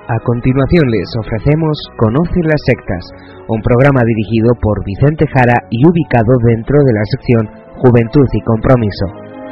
A continuación les ofrecemos Conoce las sectas, un programa dirigido por Vicente Jara y ubicado dentro de la sección Juventud y Compromiso.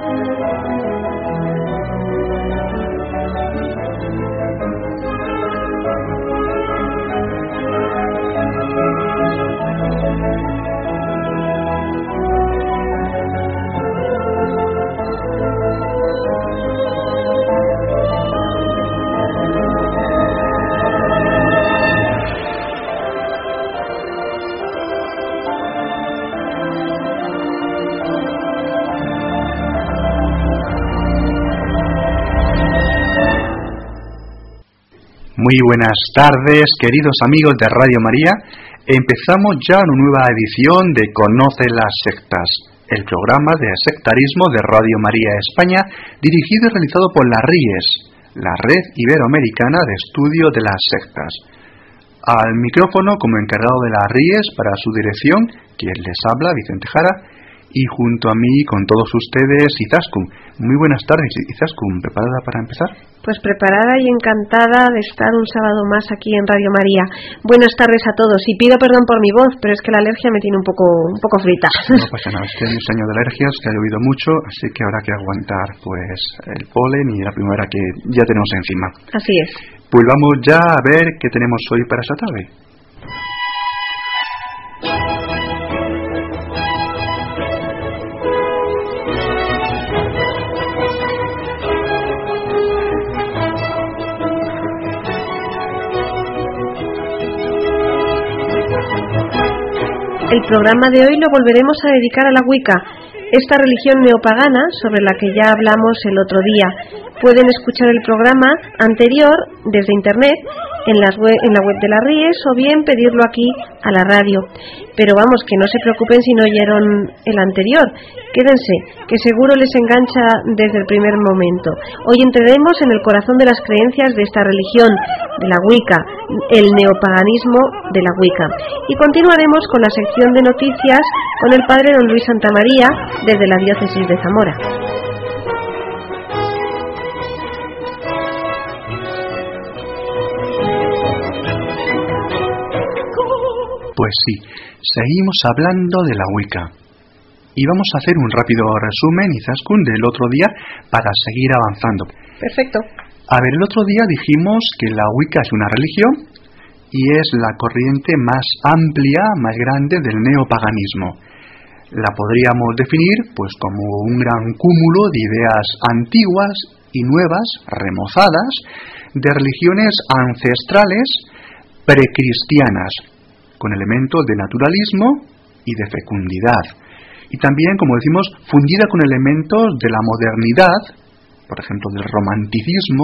Muy buenas tardes, queridos amigos de Radio María. Empezamos ya una nueva edición de Conoce las sectas, el programa de sectarismo de Radio María España, dirigido y realizado por la RIES, la Red Iberoamericana de Estudio de las Sectas. Al micrófono, como encargado de la RIES para su dirección, quien les habla, Vicente Jara, y junto a mí, con todos ustedes, Izaskun. Muy buenas tardes, Izaskun. ¿Preparada para empezar? Pues preparada y encantada de estar un sábado más aquí en Radio María. Buenas tardes a todos, y pido perdón por mi voz, pero es que la alergia me tiene un poco frita. No pasa nada, este año es año de alergias, que ha llovido mucho, así que habrá que aguantar pues el polen y la primavera que ya tenemos encima. Así es. Pues vamos ya a ver qué tenemos hoy para esta tarde. El programa de hoy lo volveremos a dedicar a la Wicca, esta religión neopagana sobre la que ya hablamos el otro día. Pueden escuchar el programa anterior desde internet en la web de la RIES o bien pedirlo aquí a la radio. Pero vamos, que no se preocupen si no oyeron el anterior. Quédense, que seguro les engancha desde el primer momento. Hoy entraremos en el corazón de las creencias de esta religión, de la Wicca, el neopaganismo de la Wicca. Y continuaremos con la sección de noticias con el padre don Luis Santamaría desde la diócesis de Zamora. Pues sí, seguimos hablando de la Wicca. Y vamos a hacer un rápido resumen, Izaskun, del otro día para seguir avanzando. Perfecto. A ver, el otro día dijimos que la Wicca es una religión y es la corriente más amplia, más grande del neopaganismo. La podríamos definir pues como un gran cúmulo de ideas antiguas y nuevas, remozadas, de religiones ancestrales precristianas, con elementos de naturalismo y de fecundidad. Y también, como decimos, fundida con elementos de la modernidad, por ejemplo, del romanticismo,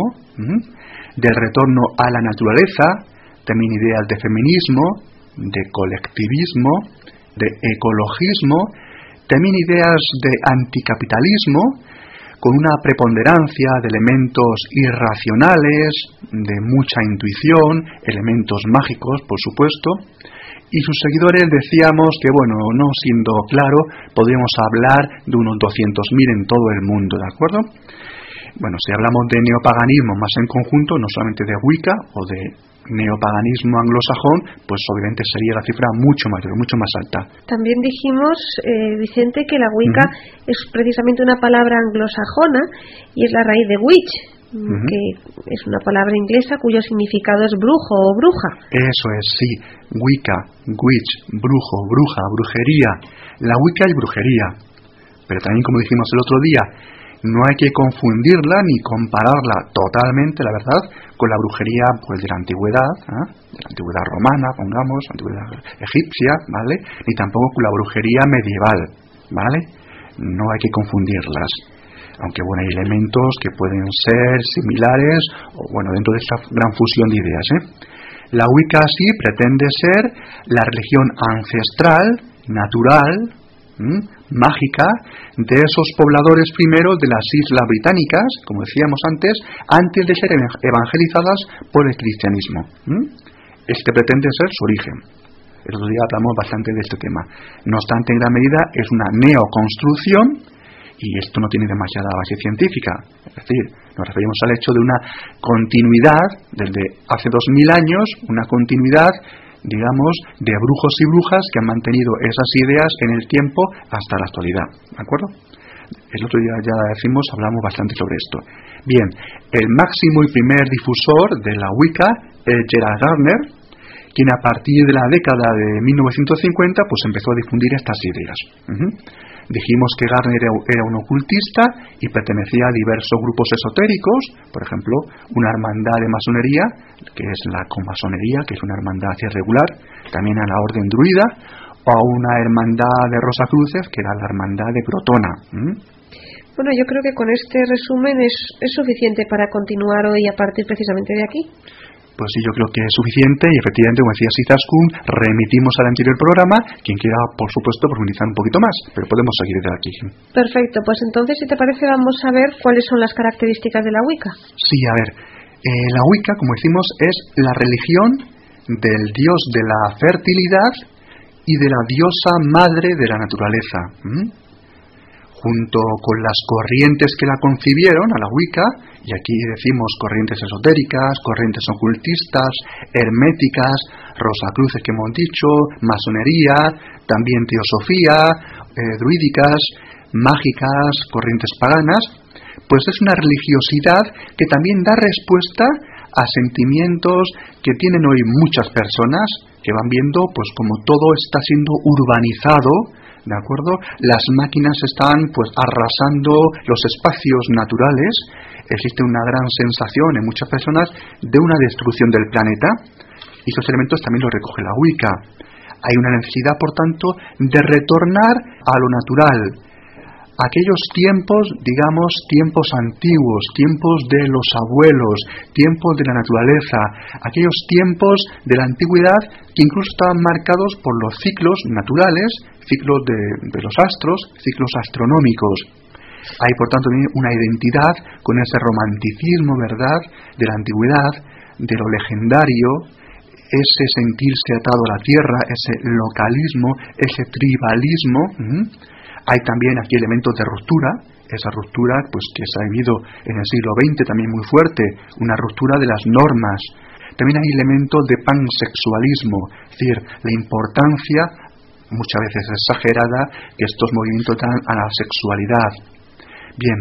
del retorno a la naturaleza, también ideas de feminismo, de colectivismo, de ecologismo, también ideas de anticapitalismo, con una preponderancia de elementos irracionales, de mucha intuición, elementos mágicos, por supuesto. Y sus seguidores decíamos que, bueno, no siendo claro, podríamos hablar de unos 200.000 en todo el mundo, ¿de acuerdo? Bueno, si hablamos de neopaganismo más en conjunto, no solamente de Wicca o de neopaganismo anglosajón, pues obviamente sería la cifra mucho mayor, mucho más alta. También dijimos, Vicente, que la Wicca es precisamente una palabra anglosajona y es la raíz de witch, que es una palabra inglesa cuyo significado es brujo o bruja. Eso es, sí. Wicca, witch, brujo, bruja, brujería. La Wicca es brujería, pero también, como dijimos el otro día, no hay que confundirla ni compararla totalmente, la verdad, con la brujería pues de la antigüedad, de la antigüedad romana, pongamos, antigüedad egipcia, ¿vale? Ni tampoco con la brujería medieval, ¿vale? No hay que confundirlas. Aunque bueno, hay elementos que pueden ser similares, o bueno, dentro de esta gran fusión de ideas, La Wicca sí pretende ser la religión ancestral, natural, mágica, de esos pobladores primeros de las islas británicas, como decíamos antes de ser evangelizadas por el cristianismo. Este pretende ser su origen. El otro día hablamos bastante de este tema. No obstante, en gran medida es una neoconstrucción, y esto no tiene demasiada base científica. Es decir, Nos referimos al hecho de una continuidad, desde hace 2000 años, una continuidad, digamos, de brujos y brujas que han mantenido esas ideas en el tiempo hasta la actualidad, ¿de acuerdo? El otro día ya hablamos bastante sobre esto. Bien, el máximo y primer difusor de la Wicca es Gerald Gardner, quien a partir de la década de 1950 pues empezó a difundir estas ideas. Dijimos que Gardner era un ocultista y pertenecía a diversos grupos esotéricos, por ejemplo, una hermandad de masonería, que es la comasonería, que es una hermandad irregular, también a la orden druida, o a una hermandad de Rosacruces, que era la hermandad de Crotona. Bueno, yo creo que con este resumen es suficiente para continuar hoy a partir precisamente de aquí. Pues sí, yo creo que es suficiente y efectivamente, como decía Izaskun, remitimos al anterior programa, quien quiera, por supuesto, profundizar un poquito más, pero podemos seguir desde aquí. Perfecto, pues entonces, si te parece, vamos a ver cuáles son las características de la Wicca. Sí, a ver, la Wicca, como decimos, es la religión del dios de la fertilidad y de la diosa madre de la naturaleza. Junto con las corrientes que la concibieron, a la Wicca, y aquí decimos corrientes esotéricas, corrientes ocultistas, herméticas, Rosacruces que hemos dicho, masonería, también teosofía, druídicas, mágicas, corrientes paganas, pues es una religiosidad que también da respuesta a sentimientos que tienen hoy muchas personas, que van viendo pues como todo está siendo urbanizado, ¿de acuerdo? Las máquinas están pues arrasando los espacios naturales. Existe una gran sensación en muchas personas de una destrucción del planeta, y esos elementos también los recoge la Wicca. Hay una necesidad, por tanto, de retornar a lo natural, aquellos tiempos, digamos, tiempos antiguos, tiempos de los abuelos, tiempos de la naturaleza, aquellos tiempos de la antigüedad que incluso estaban marcados por los ciclos naturales, ciclos de los astros, ciclos astronómicos. Hay, por tanto, una identidad con ese romanticismo, ¿verdad?, de la antigüedad, de lo legendario, ese sentirse atado a la tierra, ese localismo, ese tribalismo. Hay también aquí elementos de ruptura, esa ruptura pues que se ha vivido en el siglo XX también muy fuerte, una ruptura de las normas. También hay elementos de pansexualismo, es decir, la importancia, muchas veces exagerada, que estos movimientos dan a la sexualidad. Bien,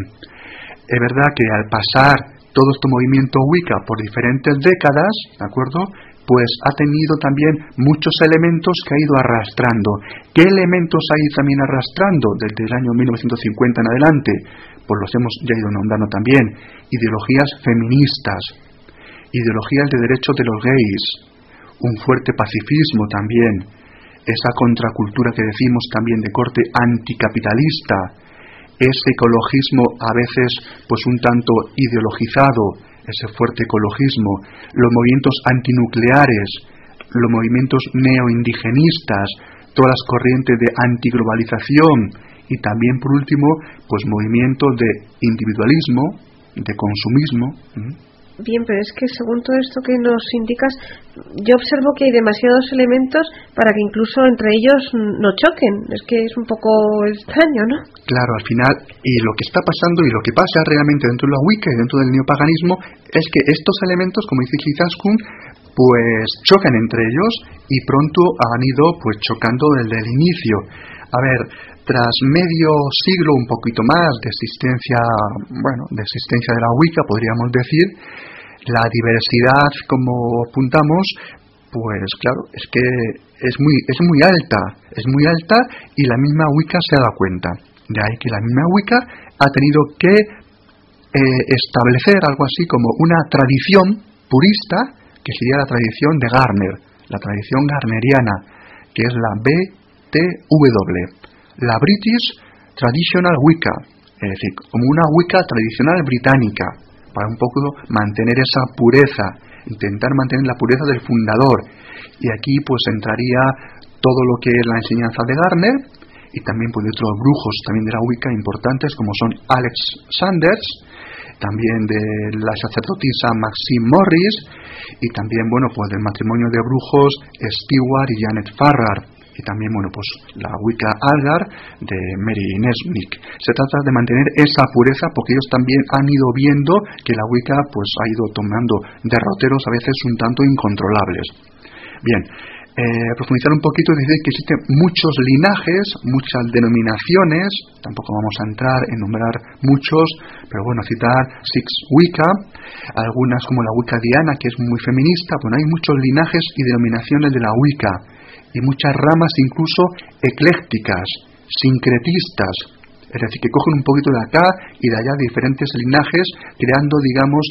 es verdad que al pasar todo este movimiento Wicca por diferentes décadas, ¿de acuerdo?, pues ha tenido también muchos elementos que ha ido arrastrando. ¿Qué elementos ha ido también arrastrando desde el año 1950 en adelante? Pues los hemos ya ido nombrando también. Ideologías feministas, ideologías de derechos de los gays, un fuerte pacifismo también, esa contracultura que decimos también de corte anticapitalista, ese ecologismo a veces pues un tanto ideologizado, ese fuerte ecologismo, los movimientos antinucleares, los movimientos neoindigenistas, todas las corrientes de antiglobalización y también, por último, pues movimientos de individualismo, de consumismo. Bien, pero es que según todo esto que nos indicas, yo observo que hay demasiados elementos para que incluso entre ellos no choquen. Es que es un poco extraño, ¿no? Claro, al final, y lo que está pasando y lo que pasa realmente dentro de la Wicca y dentro del neopaganismo es que estos elementos, como dice Izaskun, pues chocan entre ellos y pronto han ido pues chocando desde el inicio. A ver, tras medio siglo, un poquito más de existencia, de existencia de la Wicca, podríamos decir, la diversidad, como apuntamos, pues claro, es que es muy alta y la misma Wicca se ha dado cuenta. De ahí que la misma Wicca ha tenido que establecer algo así como una tradición purista, que sería la tradición de Gardner, la tradición garneriana, que es la BTW, la British Traditional Wicca, es decir, como una Wicca tradicional británica, para un poco mantener esa pureza, intentar mantener la pureza del fundador. Y aquí pues entraría todo lo que es la enseñanza de Gardner, y también pues de otros brujos también de la Wicca importantes, como son Alex Sanders, también de la sacerdotisa Maxine Morris, y también pues del matrimonio de brujos Stewart y Janet Farrar. y también, pues la Wicca Algar de Mary Nesnick. Se trata de mantener esa pureza porque ellos también han ido viendo que la Wicca pues ha ido tomando derroteros a veces un tanto incontrolables. Bien, profundizar un poquito, es decir, que existen muchos linajes, muchas denominaciones, tampoco vamos a entrar en nombrar muchos, pero bueno, citar Six Wicca, algunas como la Wicca Diana, que es muy feminista. Bueno, hay muchos linajes y denominaciones de la Wicca, y muchas ramas incluso eclécticas, sincretistas, es decir, que cogen un poquito de acá y de allá diferentes linajes, creando, digamos,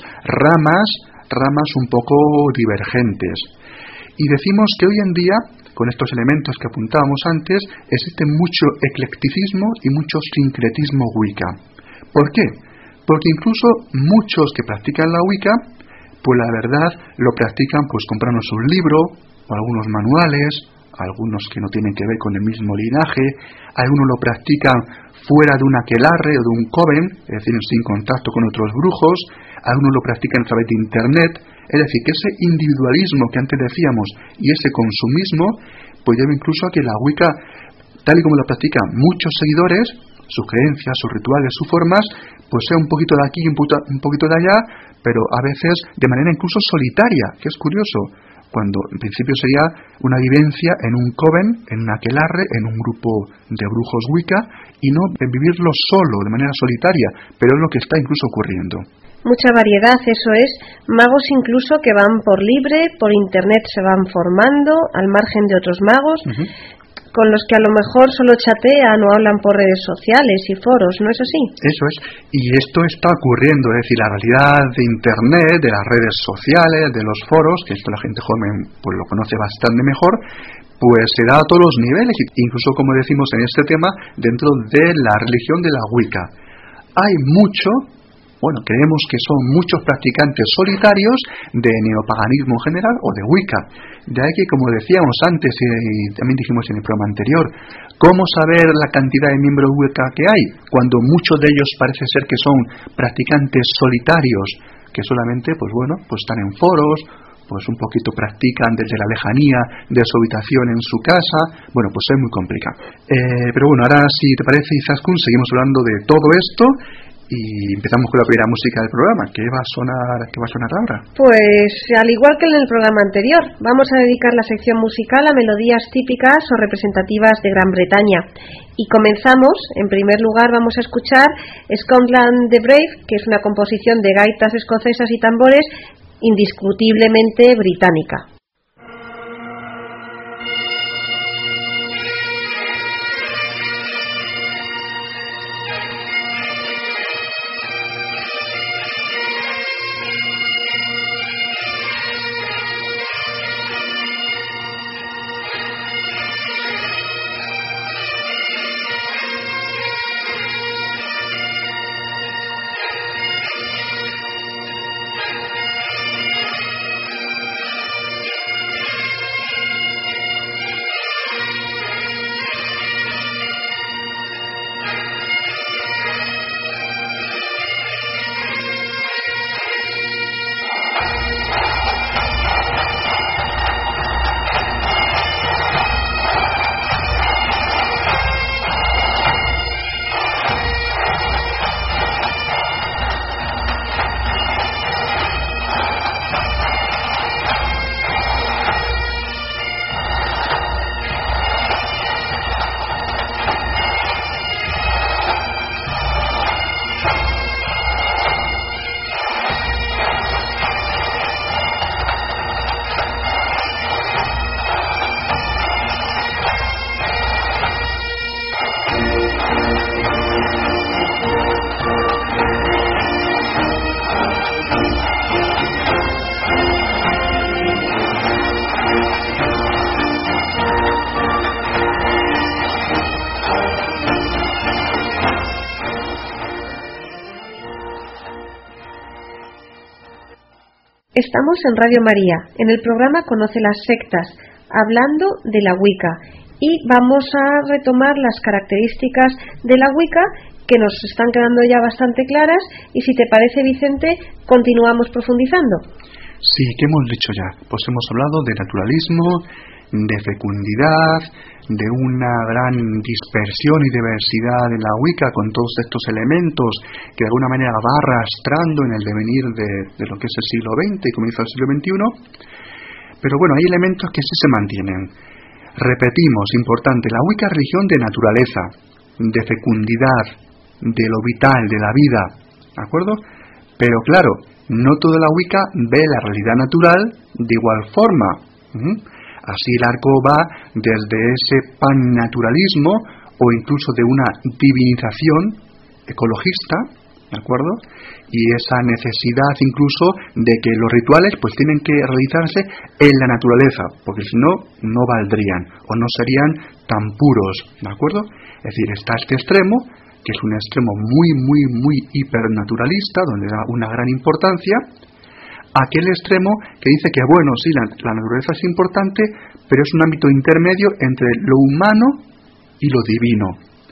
ramas un poco divergentes. Y decimos que hoy en día, con estos elementos que apuntábamos antes, existe mucho eclecticismo y mucho sincretismo Wicca. ¿Por qué? Porque incluso muchos que practican la Wicca, pues la verdad lo practican pues comprando un libro o algunos manuales, algunos que no tienen que ver con el mismo linaje, algunos lo practican fuera de un aquelarre o de un coven, es decir, sin contacto con otros brujos, algunos lo practican a través de internet. Es decir, que ese individualismo que antes decíamos y ese consumismo, pues lleva incluso a que la Wicca, tal y como la practican muchos seguidores, sus creencias, sus rituales, sus formas, pues sea un poquito de aquí y un poquito de allá, pero a veces de manera incluso solitaria, que es curioso, cuando en principio sería una vivencia en un coven, en un aquelarre, en un grupo de brujos Wicca, y no en vivirlo solo, de manera solitaria, pero es lo que está incluso ocurriendo. Mucha variedad, eso es, magos incluso que van por libre, por internet se van formando, al margen de otros magos, con los que a lo mejor solo chatean o hablan por redes sociales y foros, ¿no es así? Eso es, y esto está ocurriendo, es decir, la realidad de internet, de las redes sociales, de los foros, que esto la gente joven pues lo conoce bastante mejor, pues se da a todos los niveles, incluso como decimos en este tema, dentro de la religión de la Wicca. Hay creemos que son muchos practicantes solitarios de neopaganismo en general o de Wicca. De ahí que, como decíamos antes y también dijimos en el programa anterior, ¿cómo saber la cantidad de miembros Wicca que hay? Cuando muchos de ellos parece ser que son practicantes solitarios, que solamente, están en foros, pues un poquito practican desde la lejanía de su habitación en su casa. Pues es muy complicado. Pero ahora, si te parece, Izaskun, seguimos hablando de todo esto. Y empezamos con la primera música del programa. ¿Qué va a sonar ahora? Pues al igual que en el programa anterior, vamos a dedicar la sección musical a melodías típicas o representativas de Gran Bretaña. Y comenzamos, en primer lugar vamos a escuchar Scotland the Brave, que es una composición de gaitas escocesas y tambores indiscutiblemente británica. Estamos en Radio María, en el programa Conoce las sectas, hablando de la Wicca, y vamos a retomar las características de la Wicca que nos están quedando ya bastante claras, y si te parece, Vicente, continuamos profundizando. Sí, ¿qué hemos dicho ya? Pues hemos hablado de naturalismo, de fecundidad, de una gran dispersión y diversidad en la Wicca con todos estos elementos que de alguna manera va arrastrando en el devenir de lo que es el siglo XX y comienza el siglo XXI. Pero bueno, hay elementos que sí se mantienen. Repetimos, importante, la Wicca es religión de naturaleza, de fecundidad, de lo vital, de la vida, ¿de acuerdo? Pero claro, no toda la Wicca ve la realidad natural de igual forma. Así el arco va desde ese pannaturalismo o incluso de una divinización ecologista, ¿de acuerdo? Y esa necesidad incluso de que los rituales pues tienen que realizarse en la naturaleza, porque si no, no valdrían o no serían tan puros, ¿de acuerdo? Es decir, está este extremo, que es un extremo muy hipernaturalista, donde da una gran importancia, aquel extremo que dice que, bueno, sí, la naturaleza es importante, pero es un ámbito intermedio entre lo humano y lo divino.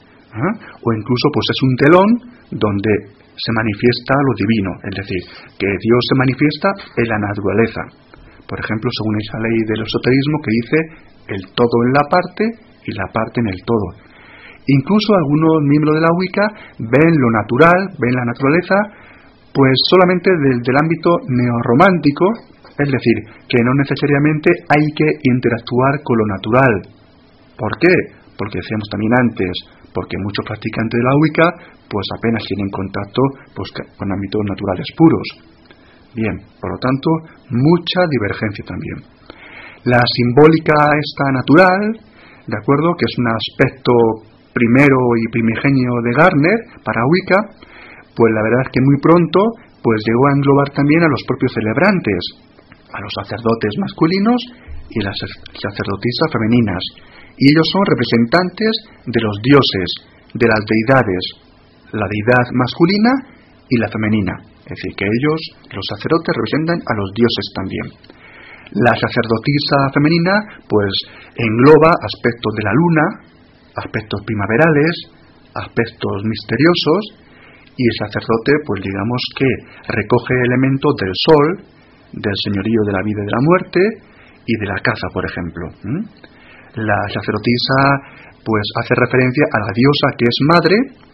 O incluso pues es un telón donde se manifiesta lo divino, es decir, que Dios se manifiesta en la naturaleza. Por ejemplo, según esa ley del esoterismo que dice el todo en la parte y la parte en el todo. Incluso algunos miembros de la Wicca ven lo natural, ven la naturaleza, pues solamente desde el ámbito neorromántico, es decir, que no necesariamente hay que interactuar con lo natural. ¿Por qué? Porque decíamos también antes, porque muchos practicantes de la Wicca pues apenas tienen contacto pues con ámbitos naturales puros. Bien, por lo tanto, mucha divergencia también. La simbólica esta natural, ¿de acuerdo?, que es un aspecto primero y primigenio de Gardner para Wicca, pues la verdad es que muy pronto pues llegó a englobar también a los propios celebrantes, a los sacerdotes masculinos y las sacerdotisas femeninas, y ellos son representantes de los dioses, de las deidades, la deidad masculina y la femenina, es decir, que ellos, los sacerdotes, representan a los dioses también. La sacerdotisa femenina pues engloba aspectos de la luna, aspectos primaverales, aspectos misteriosos, y el sacerdote pues digamos que recoge elementos del sol, del señorío de la vida y de la muerte y de la caza, por ejemplo. La sacerdotisa pues hace referencia a la diosa que es madre,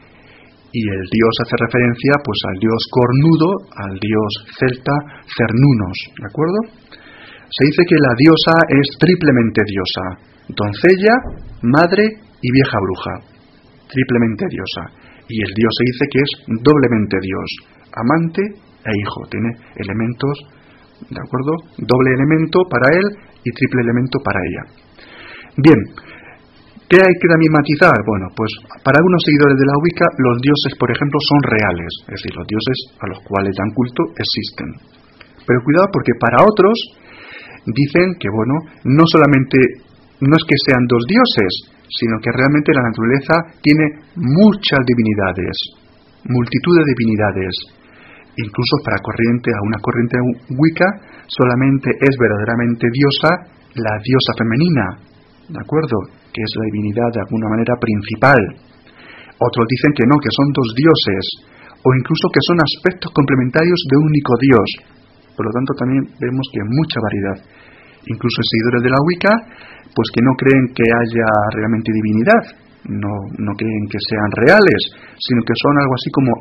y el dios hace referencia pues al dios cornudo, al dios celta Cernunnos, ¿de acuerdo? Se dice que la diosa es triplemente diosa, doncella, madre y vieja bruja, triplemente diosa. Y el dios se dice que es doblemente dios, amante e hijo, tiene elementos, ¿de acuerdo? Doble elemento para él y triple elemento para ella. Bien, ¿qué hay que también matizar? Bueno, pues para algunos seguidores de la Wicca, los dioses, por ejemplo, son reales, es decir, los dioses a los cuales dan culto existen. Pero cuidado, porque para otros dicen que, bueno, no solamente, no es que sean dos dioses, sino que realmente la naturaleza tiene muchas divinidades, multitud de divinidades. Incluso para una corriente Wicca, solamente es verdaderamente diosa la diosa femenina, ¿de acuerdo?, que es la divinidad de alguna manera principal. Otros dicen que no, que son dos dioses, o incluso que son aspectos complementarios de un único dios. Por lo tanto, también vemos que hay mucha variedad. Incluso seguidores de la Wicca, pues que no creen que haya realmente divinidad, no creen que sean reales, sino que son algo así como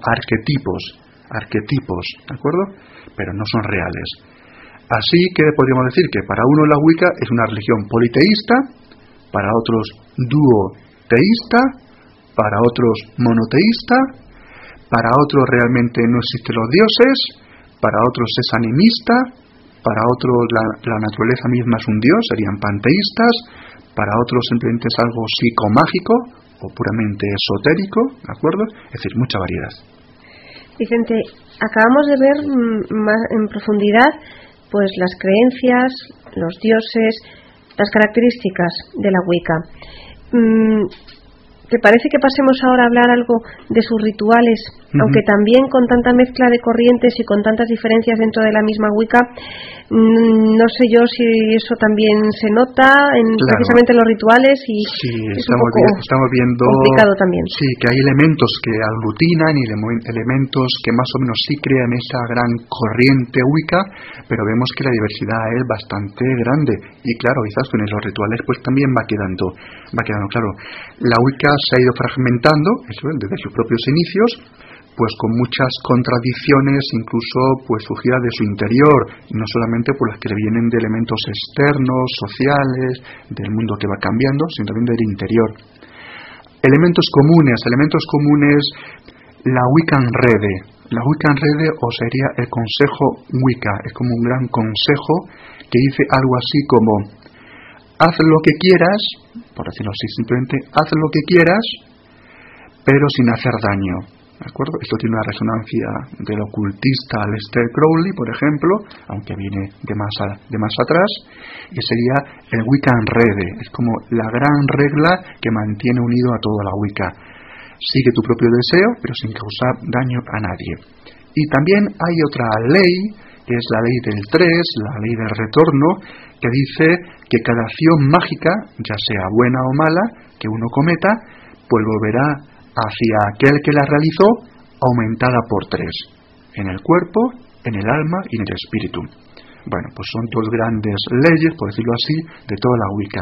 arquetipos, ¿de acuerdo?, pero no son reales. Así que podríamos decir que para uno la Wicca es una religión politeísta, para otros duoteísta, para otros monoteísta, para otros realmente no existen los dioses, para otros es animista, para otros la naturaleza misma es un dios, serían panteístas, para otros simplemente es algo psicomágico o puramente esotérico, ¿de acuerdo? Es decir, mucha variedad. Vicente, acabamos de ver más en profundidad pues las creencias, los dioses, las características de la Wicca. ¿Te parece que pasemos ahora a hablar algo de sus rituales aunque también con tanta mezcla de corrientes y con tantas diferencias dentro de la misma Wicca, no sé yo si eso también se nota precisamente en los rituales, y sí, es estamos viendo complicado también. Sí, que hay elementos que aglutinan y elementos que más o menos sí crean esa gran corriente Wicca, pero vemos que la diversidad es bastante grande, y claro, quizás en los rituales pues también va quedando claro. La Wicca se ha ido fragmentando, eso desde sus propios inicios, pues con muchas contradicciones, incluso pues surgidas de su interior, no solamente por las que le vienen de elementos externos, sociales, del mundo que va cambiando, sino también del interior. Elementos comunes, la Wiccan Rede. La Wiccan Rede, o sería el Consejo Wicca, es como un gran consejo que dice algo así como: haz lo que quieras, por decirlo así, simplemente haz lo que quieras, pero sin hacer daño. ¿De acuerdo? Esto tiene una resonancia del ocultista Aleister Crowley, por ejemplo, aunque viene de más atrás, y sería el Wiccan Rede. Es como la gran regla que mantiene unido a toda la Wicca. Sigue tu propio deseo, pero sin causar daño a nadie. Y también hay otra ley, que es la ley del 3, la ley del retorno, que dice que cada acción mágica, ya sea buena o mala, que uno cometa, pues volverá hacia aquel que la realizó, aumentada por 3, en el cuerpo, en el alma y en el espíritu. Bueno, pues son dos grandes leyes, por decirlo así, de toda la Wicca.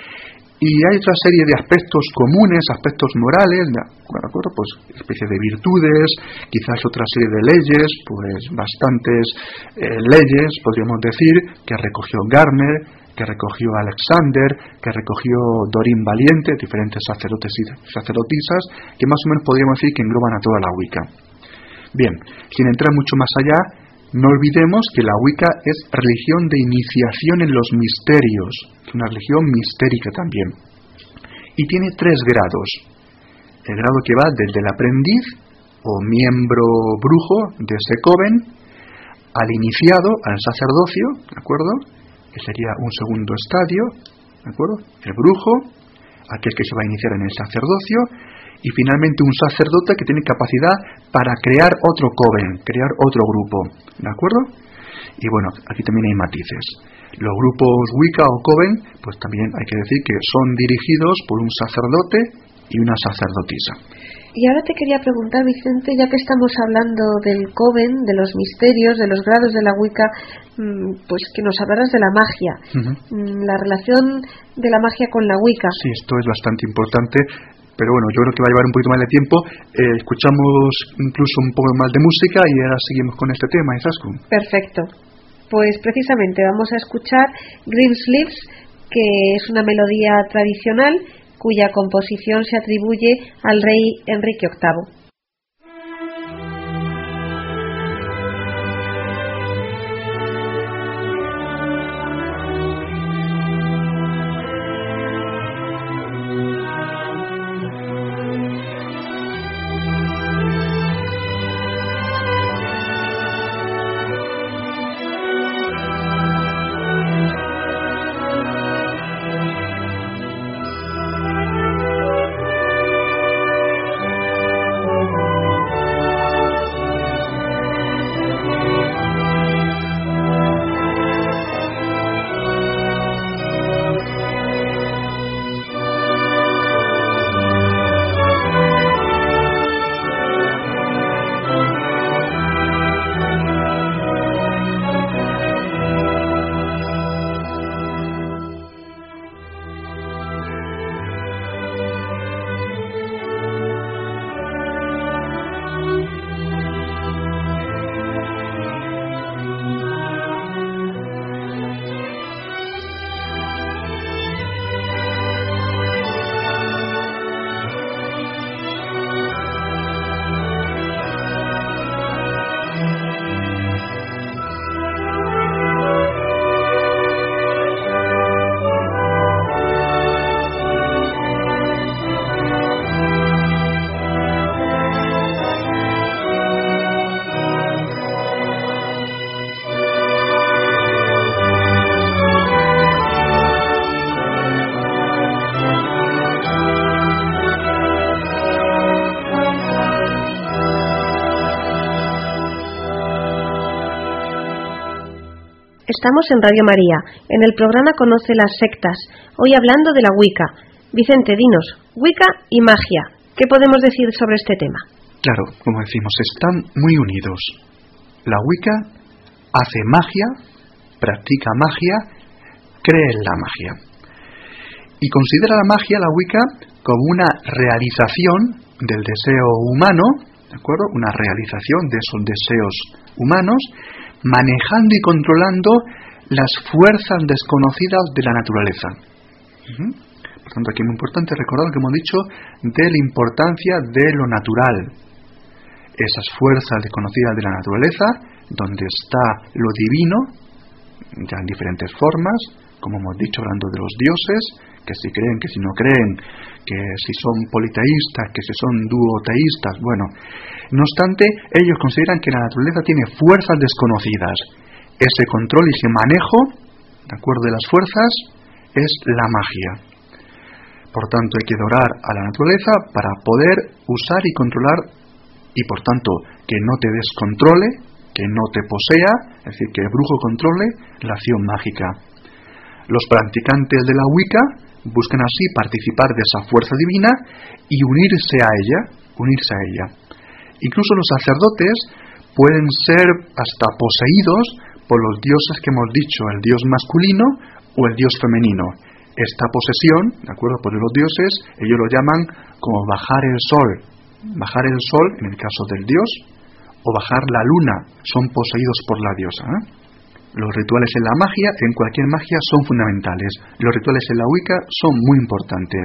Y hay otra serie de aspectos comunes, aspectos morales, ¿de acuerdo? Pues especies de virtudes, quizás otra serie de leyes, pues bastantes leyes, podríamos decir, que recogió Gardner, que recogió Alexander, que recogió Doreen Valiente, diferentes sacerdotes y sacerdotisas, que más o menos podríamos decir que engloban a toda la Wicca. Bien, sin entrar mucho más allá, no olvidemos que la Wicca es religión de iniciación en los misterios, es una religión mistérica también, y tiene 3 grados. El grado que va desde el aprendiz o miembro brujo de ese coven al iniciado, al sacerdocio, ¿de acuerdo?, que sería un segundo estadio, ¿de acuerdo?, el brujo, aquel que se va a iniciar en el sacerdocio, y finalmente un sacerdote que tiene capacidad para crear otro coven, crear otro grupo, ¿de acuerdo? Y bueno, aquí también hay matices. Los grupos Wicca o coven, pues también hay que decir que son dirigidos por un sacerdote y una sacerdotisa. Y ahora te quería preguntar, Vicente, ya que estamos hablando del coven, de los misterios, de los grados de la Wicca, pues que nos hablaras de la magia, la relación de la magia con la Wicca. Sí, esto es bastante importante, pero bueno, yo creo que va a llevar un poquito más de tiempo. Escuchamos incluso un poco más de música y ahora seguimos con este tema, Izaskun. Perfecto. Pues precisamente vamos a escuchar Greensleeves, que es una melodía tradicional cuya composición se atribuye al rey Enrique VIII. Estamos en Radio María, en el programa Conoce las sectas, hoy hablando de la Wicca. Vicente, dinos, Wicca y magia, ¿qué podemos decir sobre este tema? Claro, como decimos, están muy unidos. La Wicca hace magia, practica magia, cree en la magia. Y considera la magia, la Wicca, como una realización del deseo humano, ¿de acuerdo? Una realización de esos deseos humanos, manejando y controlando las fuerzas desconocidas de la naturaleza. Por tanto, aquí es muy importante recordar lo que hemos dicho de la importancia de lo natural. Esas fuerzas desconocidas de la naturaleza, donde está lo divino, ya en diferentes formas, como hemos dicho, hablando de los dioses, que si creen, que si no creen, que si son politeístas, que si son duoteístas, bueno. No obstante, ellos consideran que la naturaleza tiene fuerzas desconocidas. Ese control y ese manejo, de acuerdo, de las fuerzas, es la magia. Por tanto, hay que adorar a la naturaleza para poder usar y controlar, y por tanto, que no te descontrole, que no te posea, es decir, que el brujo controle la acción mágica. Los practicantes de la Wicca buscan así participar de esa fuerza divina y unirse a ella. Incluso los sacerdotes pueden ser hasta poseídos por los dioses que hemos dicho, el dios masculino o el dios femenino. Esta posesión, de acuerdo, por los dioses, ellos lo llaman como bajar el sol. Bajar el sol, en el caso del dios, o bajar la luna, son poseídos por la diosa, Los rituales en la magia, en cualquier magia, son fundamentales. Los rituales en la Wicca son muy importantes.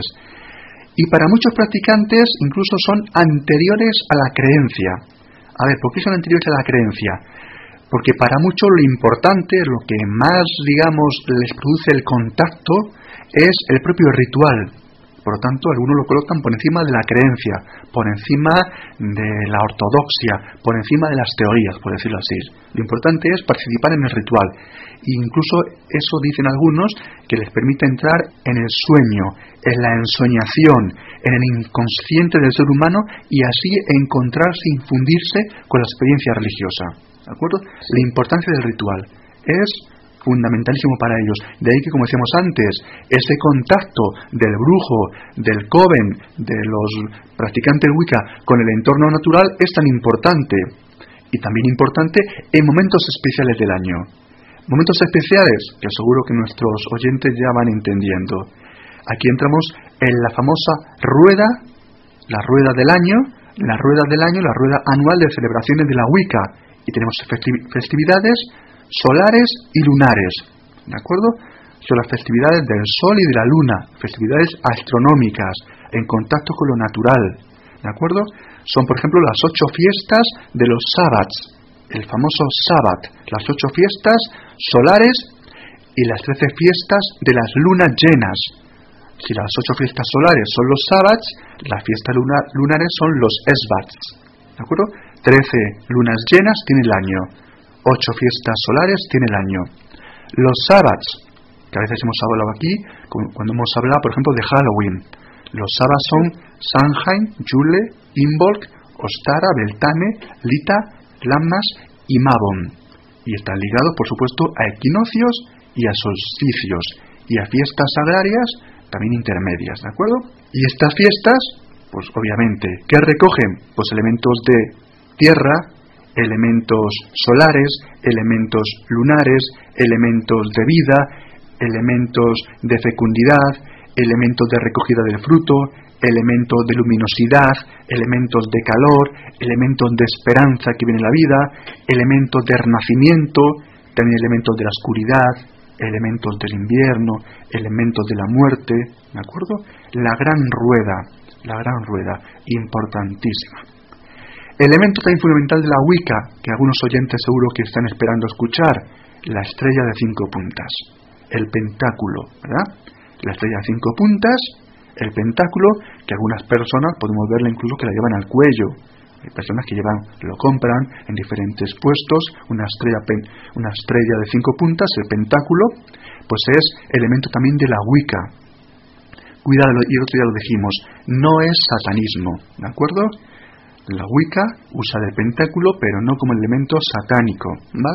Y para muchos practicantes incluso son anteriores a la creencia. A ver, ¿por qué son anteriores a la creencia? Porque para muchos lo importante, lo que más, digamos, les produce el contacto, es el propio ritual. Por lo tanto, algunos lo colocan por encima de la creencia, por encima de la ortodoxia, por encima de las teorías, por decirlo así. Lo importante es participar en el ritual. E incluso eso dicen algunos que les permite entrar en el sueño, en la ensoñación, en el inconsciente del ser humano y así encontrarse e infundirse con la experiencia religiosa. ¿De acuerdo? La importancia del ritual es fundamentalísimo para ellos. De ahí que, como decíamos antes, ese contacto del brujo, del coven, de los practicantes Wicca con el entorno natural es tan importante. Y también importante en momentos especiales del año. Momentos especiales que seguro que nuestros oyentes ya van entendiendo. Aquí entramos en la famosa rueda, la rueda del año, la rueda anual de celebraciones de la Wicca. Y tenemos festividades solares y lunares, ¿de acuerdo? Son las festividades del sol y de la luna, festividades astronómicas, en contacto con lo natural, ¿de acuerdo? Son, por ejemplo, las 8 fiestas de los sábats, el famoso sábat, las 8 fiestas solares y las 13 fiestas de las lunas llenas. Si las 8 fiestas solares son los sábats, las fiestas lunares son los esbats, ¿de acuerdo? 13 lunas llenas tiene el año. 8 fiestas solares tiene el año. Los sábats, que a veces hemos hablado aquí, cuando hemos hablado, por ejemplo, de Halloween. Los sábats son Samhain, Yule, Imbolc, Ostara, Beltane, Lita, Lammas y Mabon. Y están ligados, por supuesto, a equinoccios y a solsticios, y a fiestas agrarias, también intermedias, ¿de acuerdo? Y estas fiestas, pues obviamente, ¿qué recogen? Pues elementos de tierra, elementos solares, elementos lunares, elementos de vida, elementos de fecundidad, elementos de recogida del fruto, elementos de luminosidad, elementos de calor, elementos de esperanza que viene en la vida, elementos de renacimiento, también elementos de la oscuridad, elementos del invierno, elementos de la muerte, ¿de acuerdo? La gran rueda, importantísima. Elemento tan fundamental de la Wicca, que algunos oyentes seguro que están esperando escuchar, la estrella de 5 puntas, el pentáculo, ¿verdad? La estrella de 5 puntas, el pentáculo, que algunas personas podemos verla incluso que la llevan al cuello. Hay personas que lo compran en diferentes puestos, una estrella de 5 puntas, el pentáculo, pues es elemento también de la Wicca. Cuidado, y el otro día lo dijimos, no es satanismo, ¿de acuerdo? La Wicca usa el pentáculo, pero no como elemento satánico, ¿vale?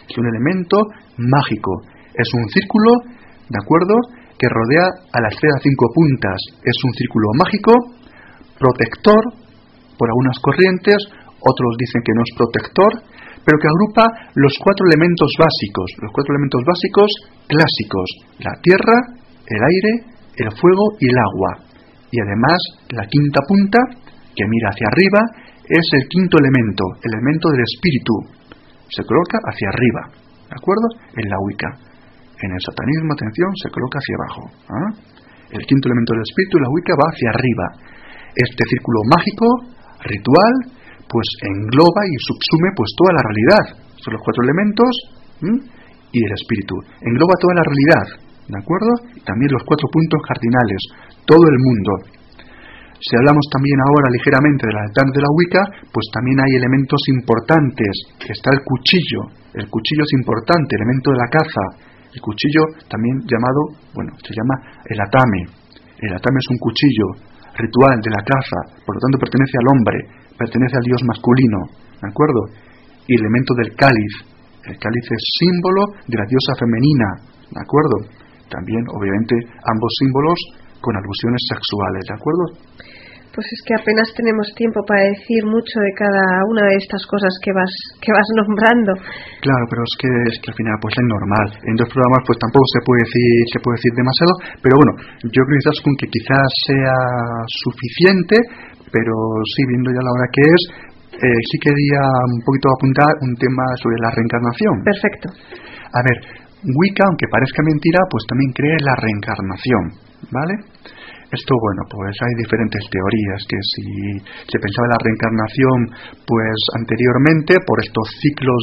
Es un elemento mágico. Es un círculo, ¿de acuerdo?, que rodea a la esfera 5 puntas. Es un círculo mágico, protector, por algunas corrientes, otros dicen que no es protector, pero que agrupa los 4 elementos básicos, clásicos: la tierra, el aire, el fuego y el agua. Y además, la quinta punta, que mira hacia arriba, es el quinto elemento, el elemento del espíritu. Se coloca hacia arriba, ¿de acuerdo?, en la Wicca. En el satanismo, atención, se coloca hacia abajo. El quinto elemento del espíritu, la Wicca, va hacia arriba. Este círculo mágico, ritual, pues engloba y subsume pues toda la realidad. Son los 4 elementos y el espíritu. Engloba toda la realidad, ¿de acuerdo? Y también los 4 puntos cardinales, todo el mundo. Si hablamos también ahora ligeramente del altar de la Wicca, pues también hay elementos importantes. Está el cuchillo. El cuchillo es importante, elemento de la caza. El cuchillo también llamado, se llama el atame. El atame es un cuchillo ritual de la caza, por lo tanto pertenece al hombre, pertenece al dios masculino, ¿de acuerdo? Y el elemento del cáliz. El cáliz es símbolo de la diosa femenina, ¿de acuerdo? También, obviamente, ambos símbolos con alusiones sexuales, ¿de acuerdo? Pues es que apenas tenemos tiempo para decir mucho de cada una de estas cosas que vas nombrando. Claro, pero es que al final pues es normal. En 2 programas pues tampoco se puede decir demasiado, pero bueno, yo creo que quizás sea suficiente, pero sí, viendo ya la hora que es, sí quería un poquito apuntar un tema sobre la reencarnación. Perfecto. A ver, Wicca, aunque parezca mentira, pues también cree en la reencarnación, ¿vale? Esto, pues hay diferentes teorías, que si se pensaba en la reencarnación, pues anteriormente, por estos ciclos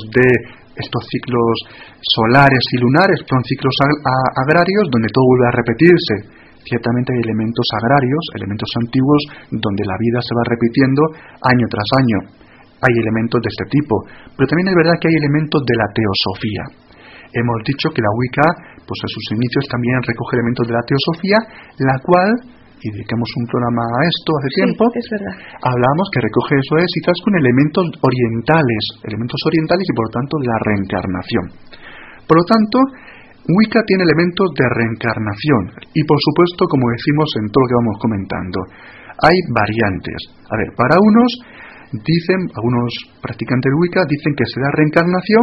solares y lunares, son ciclos agrarios, donde todo vuelve a repetirse. Ciertamente hay elementos agrarios, elementos antiguos, donde la vida se va repitiendo año tras año. Hay elementos de este tipo, pero también es verdad que hay elementos de la teosofía. Hemos dicho que la Wicca, pues en sus inicios también recoge elementos de la teosofía, la cual, y dedicamos un programa a esto hace tiempo, es verdad, hablamos que recoge eso quizás con elementos orientales y por lo tanto de la reencarnación. Por lo tanto, Wicca tiene elementos de reencarnación y por supuesto, como decimos en todo lo que vamos comentando, hay variantes. A ver, para unos algunos practicantes de Wicca dicen que se da reencarnación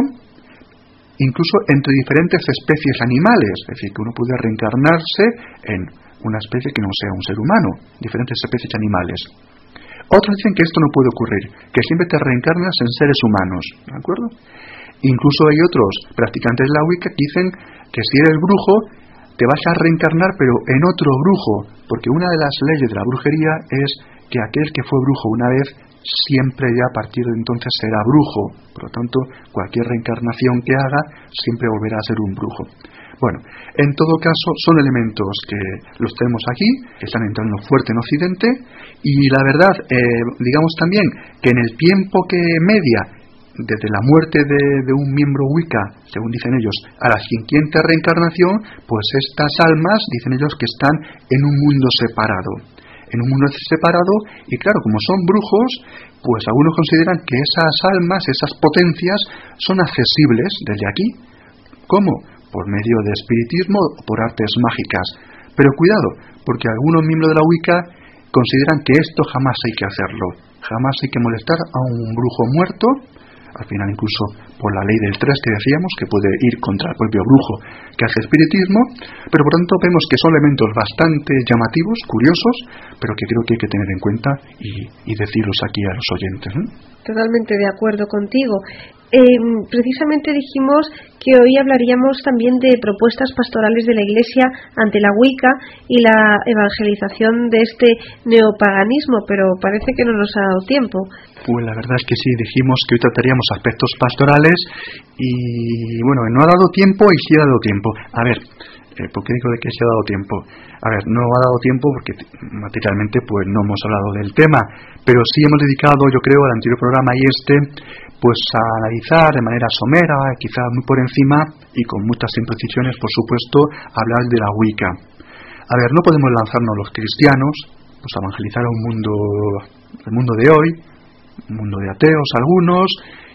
incluso entre diferentes especies animales, es decir, que uno puede reencarnarse en una especie que no sea un ser humano, diferentes especies animales. Otros dicen que esto no puede ocurrir, que siempre te reencarnas en seres humanos, ¿de acuerdo? Incluso hay otros practicantes de la Wicca que dicen que si eres brujo, te vas a reencarnar pero en otro brujo, porque una de las leyes de la brujería es que aquel que fue brujo una vez, siempre ya a partir de entonces será brujo. Por lo tanto, cualquier reencarnación que haga, siempre volverá a ser un brujo. Bueno, en todo caso, son elementos que los tenemos aquí, que están entrando fuerte en Occidente, y la verdad, digamos también que en el tiempo que media desde la muerte de un miembro Wicca, según dicen ellos, a la siguiente reencarnación, pues estas almas, dicen ellos, que están en un mundo separado. En un mundo separado, y claro, como son brujos, pues algunos consideran que esas almas, esas potencias, son accesibles desde aquí. ¿Cómo? Por medio de espiritismo o por artes mágicas. Pero cuidado, porque algunos miembros de la Wicca consideran que esto jamás hay que hacerlo. Jamás hay que molestar a un brujo muerto, al final incluso por la ley del 3 que decíamos, que puede ir contra el propio brujo que hace espiritismo, pero por tanto vemos que son elementos bastante llamativos, curiosos, pero que creo que hay que tener en cuenta y decirlos aquí a los oyentes, ¿no? Totalmente de acuerdo contigo. Precisamente dijimos que hoy hablaríamos también de propuestas pastorales de la Iglesia ante la Wicca y la evangelización de este neopaganismo, pero parece que no nos ha dado tiempo. Pues la verdad es que sí, dijimos que hoy trataríamos aspectos pastorales y bueno, no ha dado tiempo y sí ha dado tiempo. A ver, ¿por qué digo de que se ha dado tiempo? A ver, no ha dado tiempo porque materialmente pues no hemos hablado del tema, pero sí hemos dedicado, yo creo, al anterior programa y pues a analizar de manera somera, quizá muy por encima y con muchas imprecisiones, por supuesto, hablar de la Wicca. A ver, no podemos lanzarnos los cristianos pues a evangelizar a el mundo de hoy, un mundo de ateos algunos,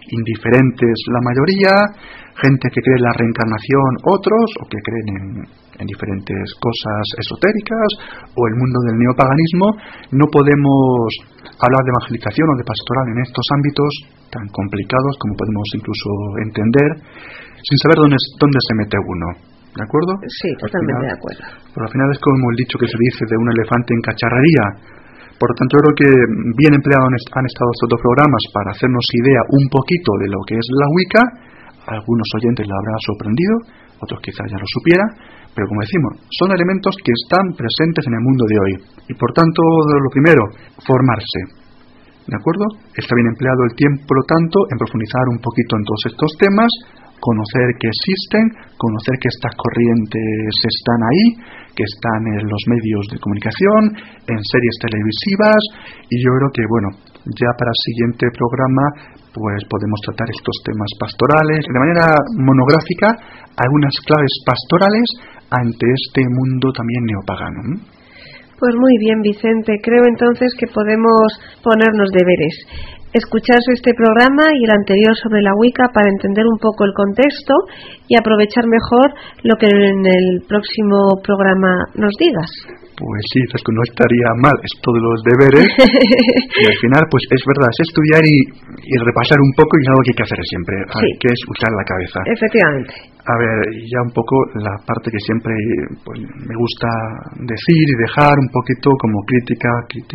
indiferentes la mayoría, gente que cree en la reencarnación otros, o que creen en diferentes cosas esotéricas, o el mundo del neopaganismo. No podemos hablar de evangelización o de pastoral en estos ámbitos tan complicados como podemos incluso entender, sin saber dónde se mete uno. ¿De acuerdo? Sí, totalmente de acuerdo. Pero al final es como el dicho que se dice de un elefante en cacharrería. Por lo tanto, yo creo que bien empleados han estado estos dos programas para hacernos idea un poquito de lo que es la Wicca. A algunos oyentes la habrá sorprendido, otros quizás ya lo supieran, pero como decimos, son elementos que están presentes en el mundo de hoy. Y por tanto, lo primero, formarse. ¿De acuerdo? Está bien empleado el tiempo, por lo tanto, en profundizar un poquito en todos estos temas, conocer que existen, conocer que estas corrientes están ahí, que están en los medios de comunicación, en series televisivas, y yo creo que, bueno, ya para el siguiente programa pues podemos tratar estos temas pastorales, de manera monográfica, algunas claves pastorales ante este mundo también neopagano. Pues muy bien, Vicente, creo entonces que podemos ponernos deberes. Escucharse este programa y el anterior sobre la Wicca para entender un poco el contexto y aprovechar mejor lo que en el próximo programa nos digas. Pues sí, es que no estaría mal esto de los deberes y al final pues es verdad, es estudiar y repasar un poco, y es algo que hay que hacer siempre, sí, que es usar la cabeza. Efectivamente. A ver, ya un poco la parte que siempre pues, me gusta decir y dejar un poquito como crítica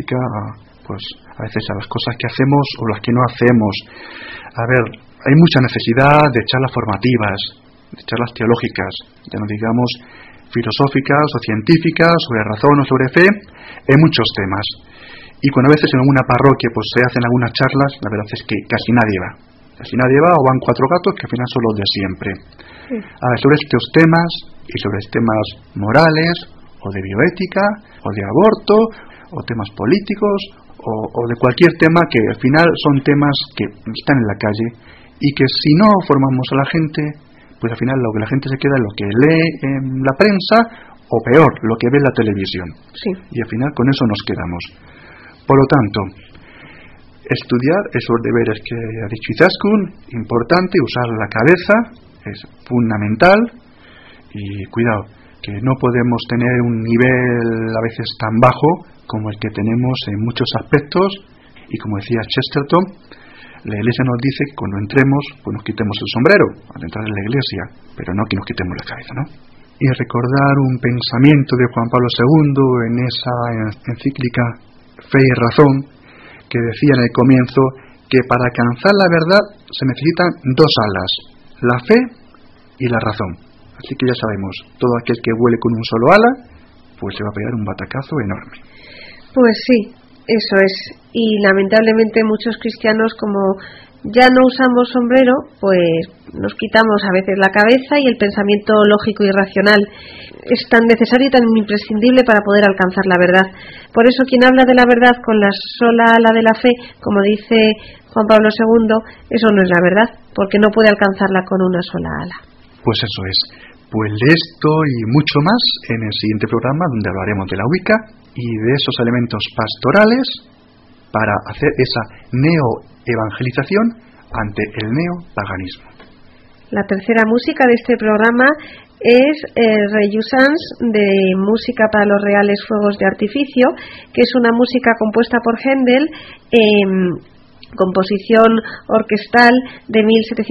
pues a veces a las cosas que hacemos o las que no hacemos. A ver, hay mucha necesidad de charlas formativas, de charlas teológicas, ya no digamos filosóficas o científicas, sobre razón o sobre fe, en muchos temas. Y cuando a veces en alguna parroquia pues se hacen algunas charlas, la verdad es que casi nadie va. Casi nadie va, o van cuatro gatos que al final son los de siempre. Sí. A ver, sobre estos temas y sobre temas morales, o de bioética, o de aborto, o temas políticos, o de cualquier tema que al final son temas que están en la calle y que si no formamos a la gente, pues al final lo que la gente se queda es lo que lee en la prensa, o peor, lo que ve en la televisión. Sí. Y al final con eso nos quedamos. Por lo tanto, estudiar esos deberes que ha dicho Izaskun, importante, usar la cabeza, es fundamental, y cuidado, que no podemos tener un nivel a veces tan bajo como el que tenemos en muchos aspectos, y como decía Chesterton, la Iglesia nos dice que cuando entremos, pues nos quitemos el sombrero al entrar en la Iglesia, pero no que nos quitemos la cabeza, ¿no? Y recordar un pensamiento de Juan Pablo II en esa encíclica Fe y Razón, que decía en el comienzo que para alcanzar la verdad se necesitan dos alas, la fe y la razón. Así que ya sabemos, todo aquel que vuele con un solo ala, pues se va a pegar un batacazo enorme. Pues sí, eso es. Y lamentablemente muchos cristianos, como ya no usamos sombrero, pues nos quitamos a veces la cabeza, y el pensamiento lógico y racional es tan necesario y tan imprescindible para poder alcanzar la verdad. Por eso quien habla de la verdad con la sola ala de la fe, como dice Juan Pablo II, eso no es la verdad, porque no puede alcanzarla con una sola ala. Pues eso es. Pues de esto y mucho más en el siguiente programa, donde hablaremos de la Wicca y de esos elementos pastorales para hacer esa neoevangelización ante el neopaganismo. La tercera música de este programa es Renaissance, de Música para los Reales Fuegos de Artificio, que es una música compuesta por Händel, composición orquestal de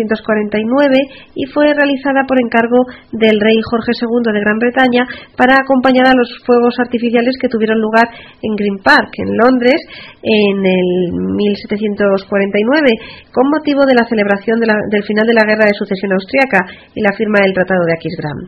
1749, y fue realizada por encargo del rey Jorge II de Gran Bretaña para acompañar a los fuegos artificiales que tuvieron lugar en Green Park, en Londres, en el 1749, con motivo de la celebración del final de la Guerra de Sucesión Austriaca y la firma del Tratado de Aquisgrán.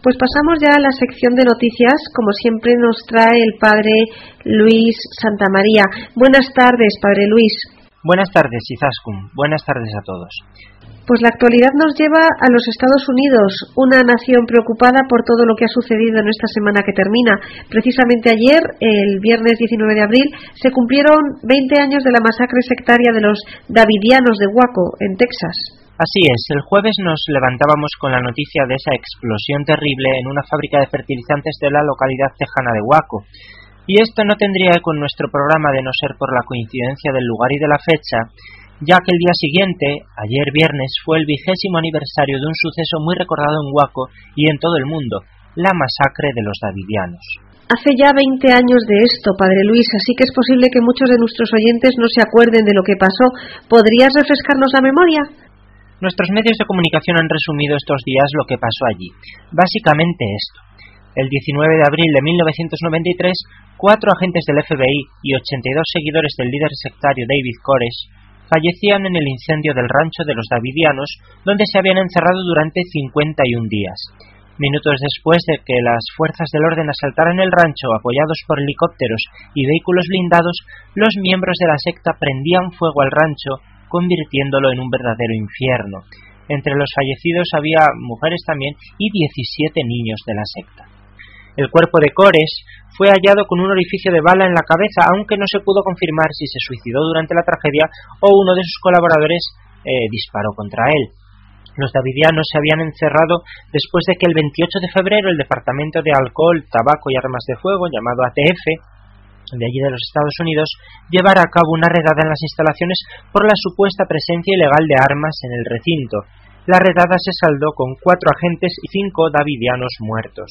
Pues pasamos ya a la sección de noticias, como siempre nos trae el padre Luis Santamaría. Buenas tardes, padre Luis. Buenas tardes, Izaskun. Buenas tardes a todos. Pues la actualidad nos lleva a los Estados Unidos, una nación preocupada por todo lo que ha sucedido en esta semana que termina. Precisamente ayer, el viernes 19 de abril, se cumplieron 20 años de la masacre sectaria de los Davidianos de Waco, en Texas. Así es, el jueves nos levantábamos con la noticia de esa explosión terrible en una fábrica de fertilizantes de la localidad tejana de Waco. Y esto no tendría eco en nuestro programa de no ser por la coincidencia del lugar y de la fecha, ya que el día siguiente, ayer viernes, fue el 20º aniversario de un suceso muy recordado en Waco y en todo el mundo, la masacre de los Davidianos. Hace ya 20 años de esto, padre Luis, así que es posible que muchos de nuestros oyentes no se acuerden de lo que pasó. ¿Podrías refrescarnos la memoria? Nuestros medios de comunicación han resumido estos días lo que pasó allí. Básicamente esto. El 19 de abril de 1993, 4 agentes del FBI y 82 seguidores del líder sectario David Koresh fallecían en el incendio del rancho de los Davidianos, donde se habían encerrado durante 51 días. Minutos después de que las fuerzas del orden asaltaran el rancho, apoyados por helicópteros y vehículos blindados, los miembros de la secta prendían fuego al rancho, convirtiéndolo en un verdadero infierno. Entre los fallecidos había mujeres también y 17 niños de la secta. El cuerpo de Koresh fue hallado con un orificio de bala en la cabeza, aunque no se pudo confirmar si se suicidó durante la tragedia o uno de sus colaboradores disparó contra él. Los Davidianos se habían encerrado después de que el 28 de febrero el Departamento de Alcohol, Tabaco y Armas de Fuego, llamado ATF, de allí de los Estados Unidos, llevara a cabo una redada en las instalaciones por la supuesta presencia ilegal de armas en el recinto. La redada se saldó con 4 agentes y 5 davidianos muertos.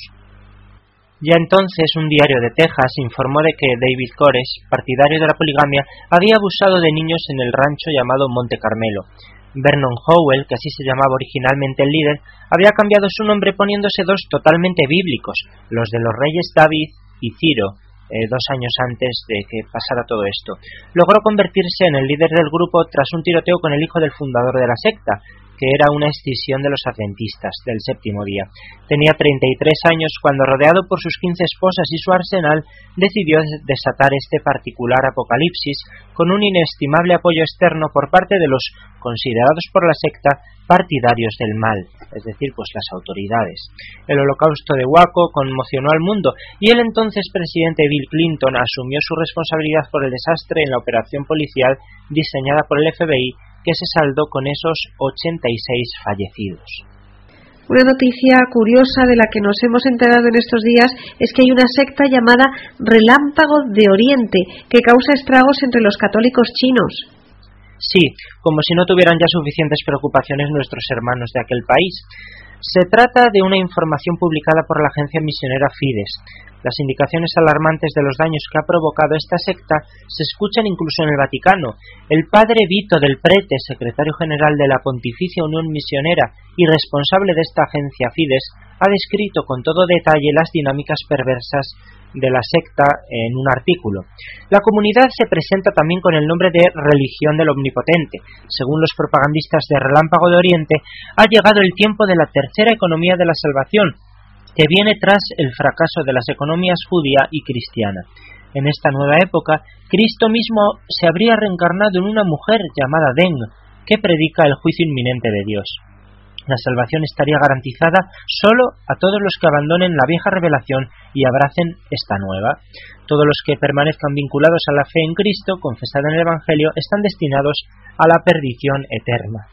Ya entonces un diario de Texas informó de que David Koresh, partidario de la poligamia, había abusado de niños en el rancho llamado Monte Carmelo. Vernon Howell, que así se llamaba originalmente el líder, había cambiado su nombre poniéndose 2 totalmente bíblicos, los de los reyes David y Ciro, 2 años antes de que pasara todo esto. Logró convertirse en el líder del grupo tras un tiroteo con el hijo del fundador de la secta, que era una escisión de los adventistas del séptimo día. Tenía 33 años cuando, rodeado por sus 15 esposas y su arsenal, decidió desatar este particular apocalipsis con un inestimable apoyo externo por parte de los considerados por la secta partidarios del mal, es decir, pues las autoridades. El holocausto de Waco conmocionó al mundo y el entonces presidente Bill Clinton asumió su responsabilidad por el desastre en la operación policial diseñada por el FBI, que se saldó con esos 86 fallecidos. Una noticia curiosa de la que nos hemos enterado en estos días es que hay una secta llamada Relámpago de Oriente que causa estragos entre los católicos chinos. Sí, como si no tuvieran ya suficientes preocupaciones nuestros hermanos de aquel país. Se trata de una información publicada por la agencia misionera Fides. Las indicaciones alarmantes de los daños que ha provocado esta secta se escuchan incluso en el Vaticano. El padre Vito del Prete, secretario general de la Pontificia Unión Misionera y responsable de esta agencia Fides, ha descrito con todo detalle las dinámicas perversas de la secta en un artículo. La comunidad se presenta también con el nombre de Religión del Omnipotente. Según los propagandistas de Relámpago de Oriente, ha llegado el tiempo de la tercera economía de la salvación, que viene tras el fracaso de las economías judía y cristiana. En esta nueva época, Cristo mismo se habría reencarnado en una mujer llamada Deng, que predica el juicio inminente de Dios. La salvación estaría garantizada solo a todos los que abandonen la vieja revelación y abracen esta nueva. Todos los que permanezcan vinculados a la fe en Cristo, confesada en el Evangelio, están destinados a la perdición eterna.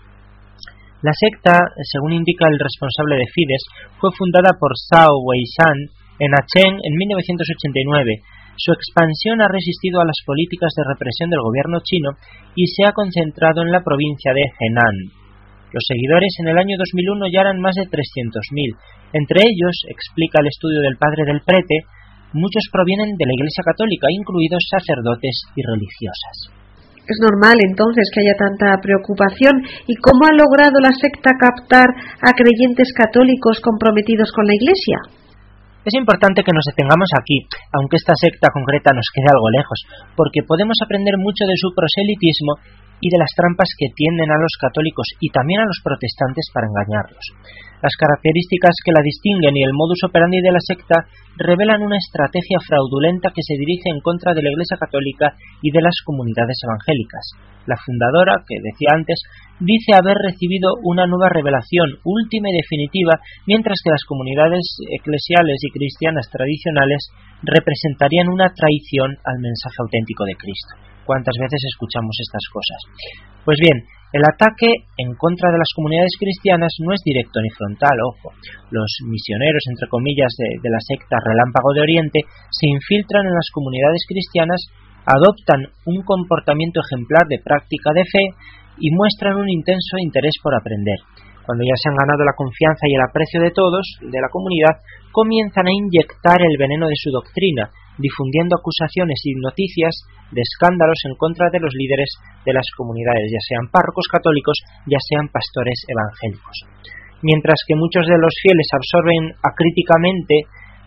La secta, según indica el responsable de Fides, fue fundada por Zhao Weishan en Aachen en 1989. Su expansión ha resistido a las políticas de represión del gobierno chino y se ha concentrado en la provincia de Henan. Los seguidores en el año 2001 ya eran más de 300.000. Entre ellos, explica el estudio del padre del Prete, muchos provienen de la Iglesia Católica, incluidos sacerdotes y religiosas. Es normal entonces que haya tanta preocupación. ¿Y cómo ha logrado la secta captar a creyentes católicos comprometidos con la Iglesia? Es importante que nos detengamos aquí, aunque esta secta concreta nos quede algo lejos, porque podemos aprender mucho de su proselitismo y de las trampas que tienden a los católicos y también a los protestantes para engañarlos. Las características que la distinguen y el modus operandi de la secta revelan una estrategia fraudulenta que se dirige en contra de la Iglesia Católica y de las comunidades evangélicas. La fundadora, que decía antes, dice haber recibido una nueva revelación última y definitiva, mientras que las comunidades eclesiales y cristianas tradicionales representarían una traición al mensaje auténtico de Cristo. ¿Cuántas veces escuchamos estas cosas? Pues bien, el ataque en contra de las comunidades cristianas no es directo ni frontal, ojo. Los misioneros, entre comillas, de la secta Relámpago de Oriente se infiltran en las comunidades cristianas, adoptan un comportamiento ejemplar de práctica de fe y muestran un intenso interés por aprender. Cuando ya se han ganado la confianza y el aprecio de todos, de la comunidad, comienzan a inyectar el veneno de su doctrina, difundiendo acusaciones y noticias de escándalos en contra de los líderes de las comunidades, ya sean párrocos católicos, ya sean pastores evangélicos. Mientras que muchos de los fieles absorben acríticamente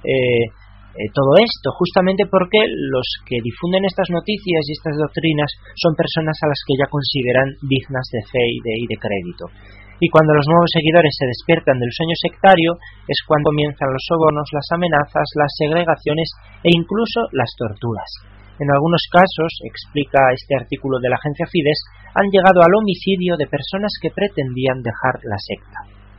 todo esto, justamente porque los que difunden estas noticias y estas doctrinas son personas a las que ya consideran dignas de fe y de crédito. Y cuando los nuevos seguidores se despiertan del sueño sectario es cuando comienzan los sobornos, las amenazas, las segregaciones e incluso las torturas. En algunos casos, explica este artículo de la agencia Fides, han llegado al homicidio de personas que pretendían dejar la secta.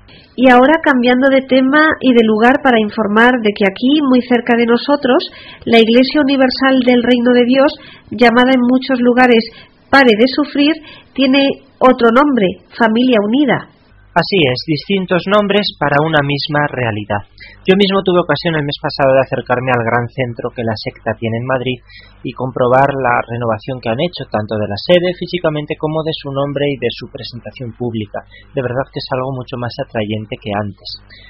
Y ahora, cambiando de tema y de lugar, para informar de que aquí, muy cerca de nosotros, la Iglesia Universal del Reino de Dios, llamada en muchos lugares Pare de Sufrir, tiene otro nombre, Familia Unida. Así es, distintos nombres para una misma realidad. Yo mismo tuve ocasión el mes pasado de acercarme al gran centro que la secta tiene en Madrid y comprobar la renovación que han hecho, tanto de la sede físicamente como de su nombre y de su presentación pública. De verdad que es algo mucho más atrayente que antes.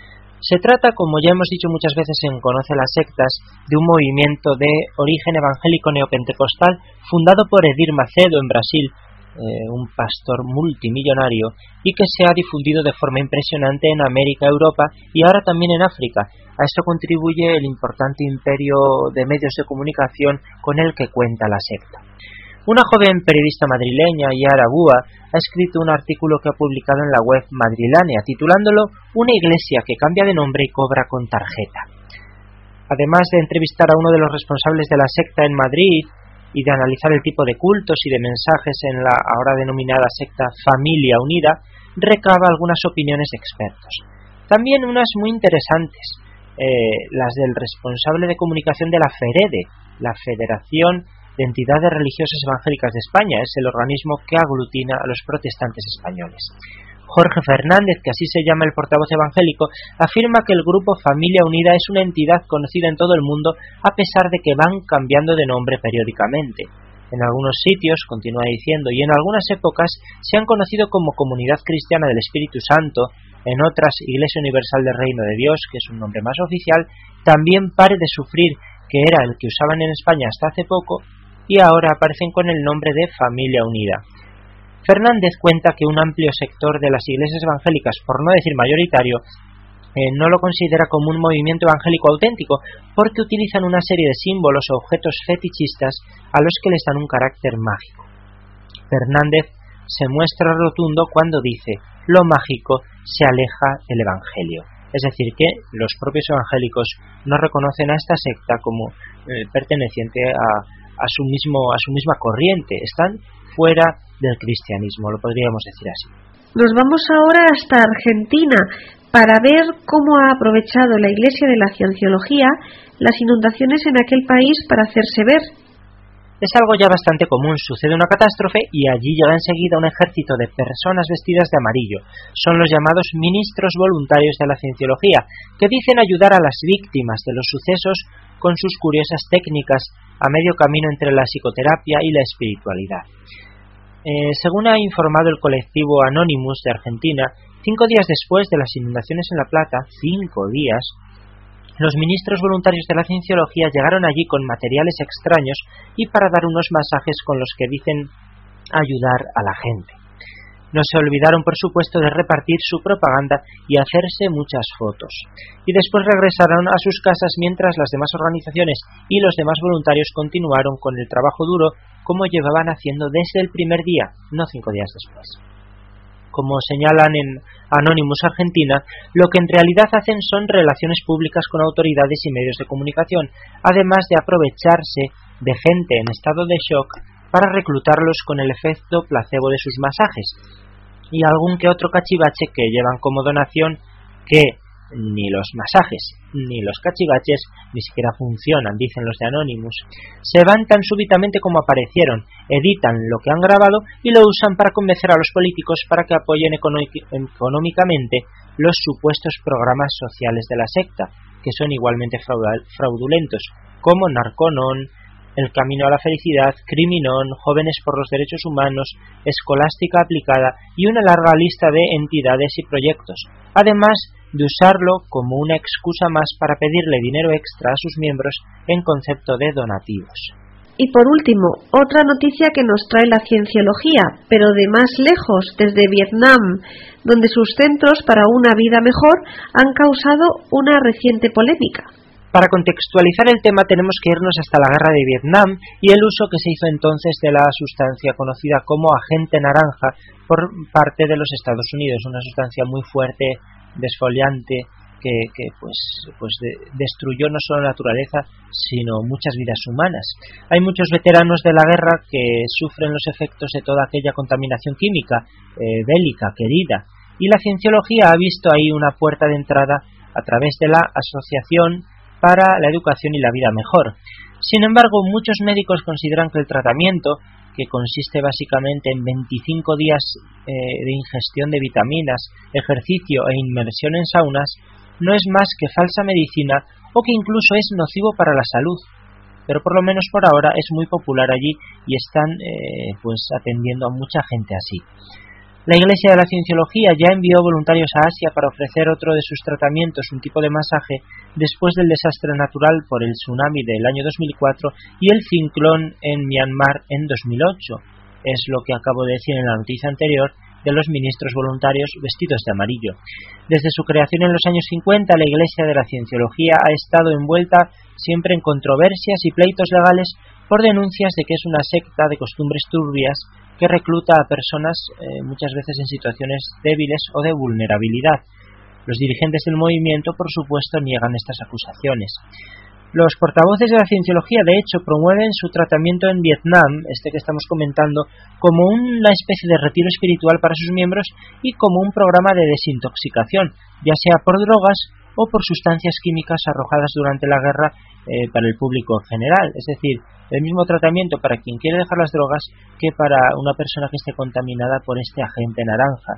Se trata, como ya hemos dicho muchas veces en Conoce las Sectas, de un movimiento de origen evangélico neopentecostal fundado por Edir Macedo en Brasil, un pastor multimillonario, y que se ha difundido de forma impresionante en América, Europa y ahora también en África. A esto contribuye el importante imperio de medios de comunicación con el que cuenta la secta. Una joven periodista madrileña, Yara Búa, ha escrito un artículo que ha publicado en la web madrilánea, titulándolo «Una iglesia que cambia de nombre y cobra con tarjeta». Además de entrevistar a uno de los responsables de la secta en Madrid y de analizar el tipo de cultos y de mensajes en la ahora denominada secta Familia Unida, recaba algunas opiniones de expertos. También unas muy interesantes, las del responsable de comunicación de la FEREDE, la Federación de Entidades Religiosas Evangélicas de España, es el organismo que aglutina a los protestantes españoles. Jorge Fernández, que así se llama el portavoz evangélico, afirma que el grupo Familia Unida es una entidad conocida en todo el mundo a pesar de que van cambiando de nombre periódicamente. En algunos sitios, continúa diciendo, y en algunas épocas se han conocido como Comunidad Cristiana del Espíritu Santo, en otras Iglesia Universal del Reino de Dios, que es un nombre más oficial, también Pare de Sufrir, que era el que usaban en España hasta hace poco, y ahora aparecen con el nombre de Familia Unida. Fernández cuenta que un amplio sector de las iglesias evangélicas, por no decir mayoritario, no lo considera como un movimiento evangélico auténtico porque utilizan una serie de símbolos o objetos fetichistas a los que les dan un carácter mágico. Fernández se muestra rotundo cuando dice: lo mágico se aleja del evangelio. Es decir, que los propios evangélicos no reconocen a esta secta como perteneciente a su misma corriente. Están fuera del cristianismo, lo podríamos decir así. Nos vamos ahora hasta Argentina para ver cómo ha aprovechado la Iglesia de la Cienciología las inundaciones en aquel país para hacerse ver. Es algo ya bastante común, sucede una catástrofe y allí llega enseguida un ejército de personas vestidas de amarillo. Son los llamados ministros voluntarios de la Cienciología, que dicen ayudar a las víctimas de los sucesos con sus curiosas técnicas a medio camino entre la psicoterapia y la espiritualidad. Según ha informado el colectivo Anonymous de Argentina, 5 días después de las inundaciones en La Plata, 5 días, los ministros voluntarios de la Cienciología llegaron allí con materiales extraños y para dar unos masajes con los que dicen ayudar a la gente. No se olvidaron, por supuesto, de repartir su propaganda y hacerse muchas fotos. Y después regresaron a sus casas mientras las demás organizaciones y los demás voluntarios continuaron con el trabajo duro como llevaban haciendo desde el primer día, no 5 días después. como señalan en Anonymous Argentina, lo que en realidad hacen son relaciones públicas con autoridades y medios de comunicación, además de aprovecharse de gente en estado de shock para reclutarlos con el efecto placebo de sus masajes, y algún que otro cachivache que llevan como donación, que ni los masajes ni los cachivaches ni siquiera funcionan, dicen los de Anonymous. Se van tan súbitamente como aparecieron, editan lo que han grabado y lo usan para convencer a los políticos para que apoyen económicamente los supuestos programas sociales de la secta, que son igualmente fraudulentos, como Narconon, El Camino a la Felicidad, Criminón, Jóvenes por los Derechos Humanos, Escolástica Aplicada y una larga lista de entidades y proyectos, además de usarlo como una excusa más para pedirle dinero extra a sus miembros en concepto de donativos. Y por último, otra noticia que nos trae la cienciología, pero de más lejos, desde Vietnam, donde sus centros para una vida mejor han causado una reciente polémica. Para contextualizar el tema tenemos que irnos hasta la guerra de Vietnam y el uso que se hizo entonces de la sustancia conocida como agente naranja por parte de los Estados Unidos, una sustancia muy fuerte, desfoliante, que destruyó no solo la naturaleza, sino muchas vidas humanas. Hay muchos veteranos de la guerra que sufren los efectos de toda aquella contaminación química, bélica, querida, y la cienciología ha visto ahí una puerta de entrada a través de la Asociación para la Educación y la Vida Mejor. Sin embargo, muchos médicos consideran que el tratamiento, que consiste básicamente en 25 días de ingestión de vitaminas, ejercicio e inmersión en saunas, no es más que falsa medicina o que incluso es nocivo para la salud. Pero por lo menos por ahora es muy popular allí y están atendiendo a mucha gente así. La Iglesia de la Cienciología ya envió voluntarios a Asia para ofrecer otro de sus tratamientos, un tipo de masaje, después del desastre natural por el tsunami del año 2004 y el ciclón en Myanmar en 2008. Es lo que acabo de decir en la noticia anterior de los ministros voluntarios vestidos de amarillo. Desde su creación en los años 50, la Iglesia de la Cienciología ha estado envuelta siempre en controversias y pleitos legales por denuncias de que es una secta de costumbres turbias que recluta a personas muchas veces en situaciones débiles o de vulnerabilidad. Los dirigentes del movimiento, por supuesto, niegan estas acusaciones. Los portavoces de la cienciología, de hecho, promueven su tratamiento en Vietnam, que estamos comentando, como una especie de retiro espiritual para sus miembros y como un programa de desintoxicación, ya sea por drogas o por sustancias químicas arrojadas durante la guerra para el público en general. Es decir, el mismo tratamiento para quien quiere dejar las drogas que para una persona que esté contaminada por este agente naranja.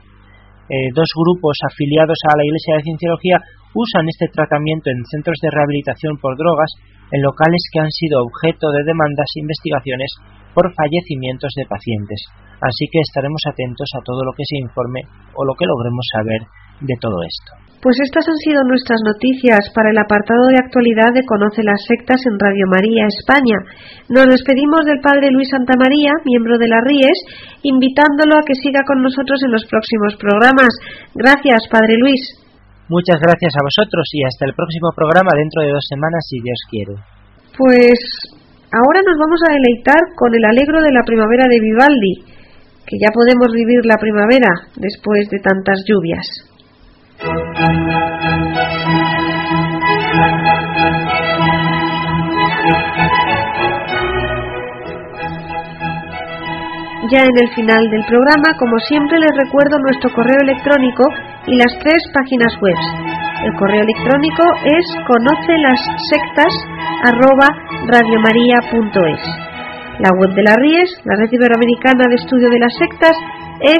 Dos grupos afiliados a la Iglesia de Cienciología usan este tratamiento en centros de rehabilitación por drogas en locales que han sido objeto de demandas e investigaciones por fallecimientos de pacientes. Así que estaremos atentos a todo lo que se informe o lo que logremos saber de todo esto. Pues estas han sido nuestras noticias para el apartado de actualidad de Conoce las Sectas en Radio María España. Nos despedimos del Padre Luis Santamaría, miembro de la RIES, invitándolo a que siga con nosotros en los próximos programas. Gracias, Padre Luis. Muchas gracias a vosotros y hasta el próximo programa dentro de 2 semanas, si Dios quiere. Pues ahora nos vamos a deleitar con el Allegro de la Primavera de Vivaldi, que ya podemos vivir la primavera después de tantas lluvias. Ya en el final del programa, como siempre, les recuerdo nuestro correo electrónico y las 3 páginas web. El correo electrónico es conocelasectas@radiomaria.es. La web de la RIES, la Red Iberoamericana de Estudio de las Sectas, es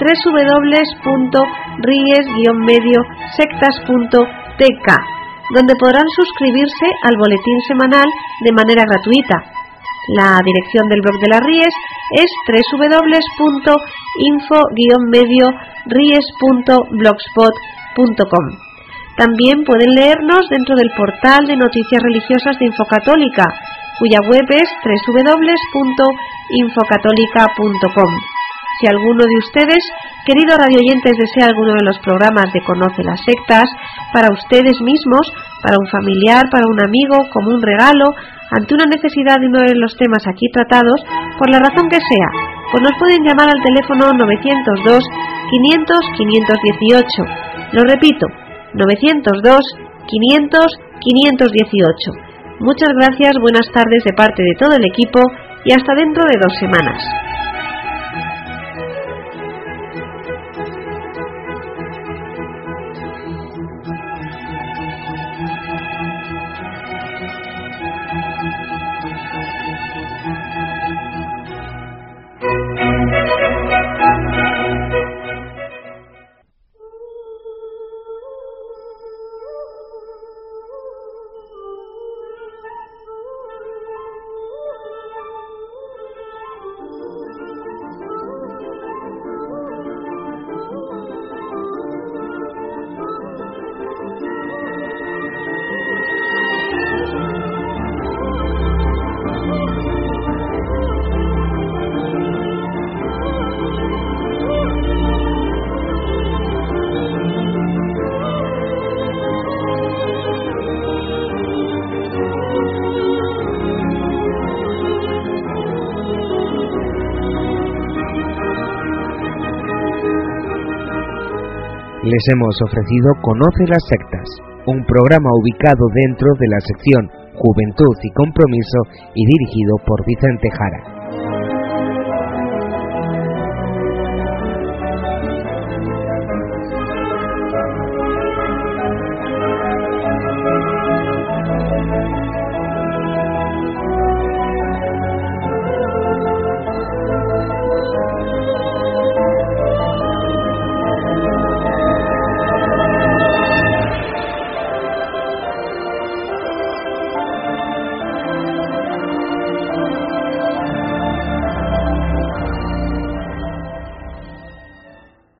www.ries-sectas.tk, donde podrán suscribirse al boletín semanal de manera gratuita. La dirección del blog de la RIES es www.info-ries.blogspot.com. También pueden leernos dentro del portal de noticias religiosas de Infocatólica, cuya web es www.infocatólica.com. Si alguno de ustedes, queridos radioyentes, desea alguno de los programas de Conoce las Sectas, para ustedes mismos, para un familiar, para un amigo, como un regalo, ante una necesidad de uno de los temas aquí tratados, por la razón que sea, pues nos pueden llamar al teléfono 902 500 518. Lo repito, 902 500 518. Muchas gracias, buenas tardes de parte de todo el equipo y hasta dentro de 2 semanas. Les hemos ofrecido Conoce las sectas, un programa ubicado dentro de la sección Juventud y Compromiso y dirigido por Vicente Jara.